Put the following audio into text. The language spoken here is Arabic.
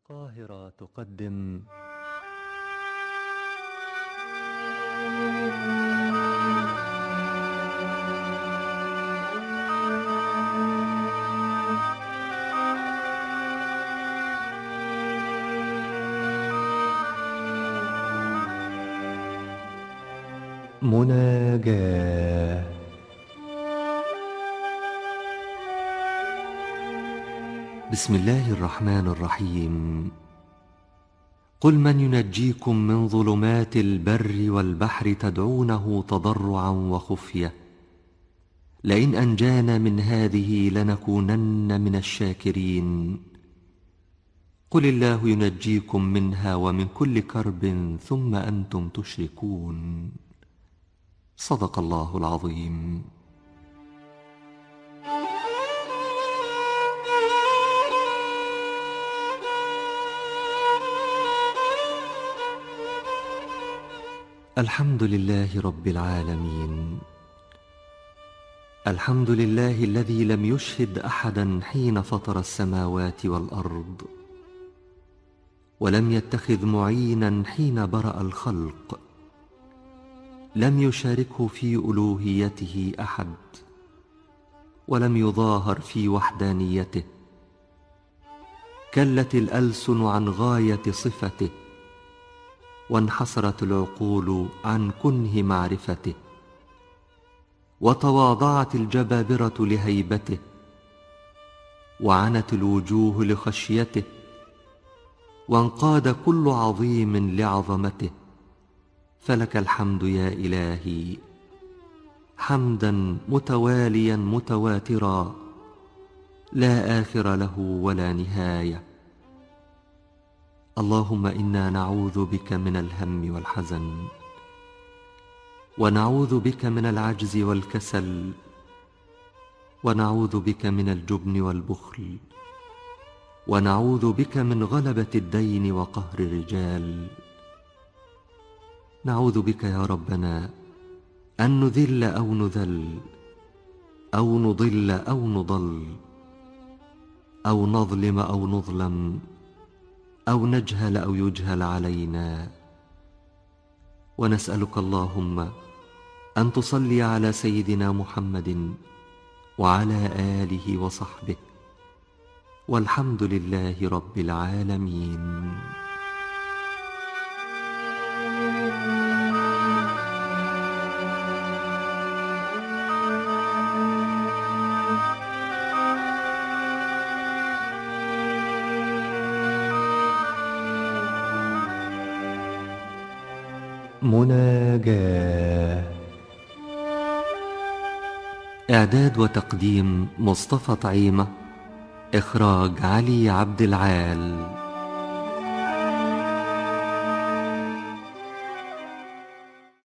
القاهرة تقدم مناجاة. بسم الله الرحمن الرحيم. قل من ينجيكم من ظلمات البر والبحر تدعونه تضرعا وخفية لئن أنجانا من هذه لنكونن من الشاكرين. قل الله ينجيكم منها ومن كل كرب ثم أنتم تشركون. صدق الله العظيم. الحمد لله رب العالمين. الحمد لله الذي لم يشهد أحدا حين فطر السماوات والأرض، ولم يتخذ معينا حين برأ الخلق، لم يشاركه في ألوهيته أحد، ولم يظاهر في وحدانيته. كلت الألسن عن غاية صفته، وانحصرت العقول عن كنه معرفته، وتواضعت الجبابرة لهيبته، وعنت الوجوه لخشيته، وانقاد كل عظيم لعظمته. فلك الحمد يا إلهي حمدا متواليا متواترا لا آخر له ولا نهاية. اللهم إنا نعوذ بك من الهم والحزن، ونعوذ بك من العجز والكسل، ونعوذ بك من الجبن والبخل، ونعوذ بك من غلبة الدين وقهر الرجال. نعوذ بك يا ربنا أن نذل أو نذل، أو نضل أو نضل، أو نظلم أو نظلم، أو نجهل أو يجهل علينا. ونسألك اللهم أن تصلي على سيدنا محمد وعلى آله وصحبه، والحمد لله رب العالمين. مناجاة. إعداد وتقديم مصطفى طعيمة. إخراج علي عبد العال.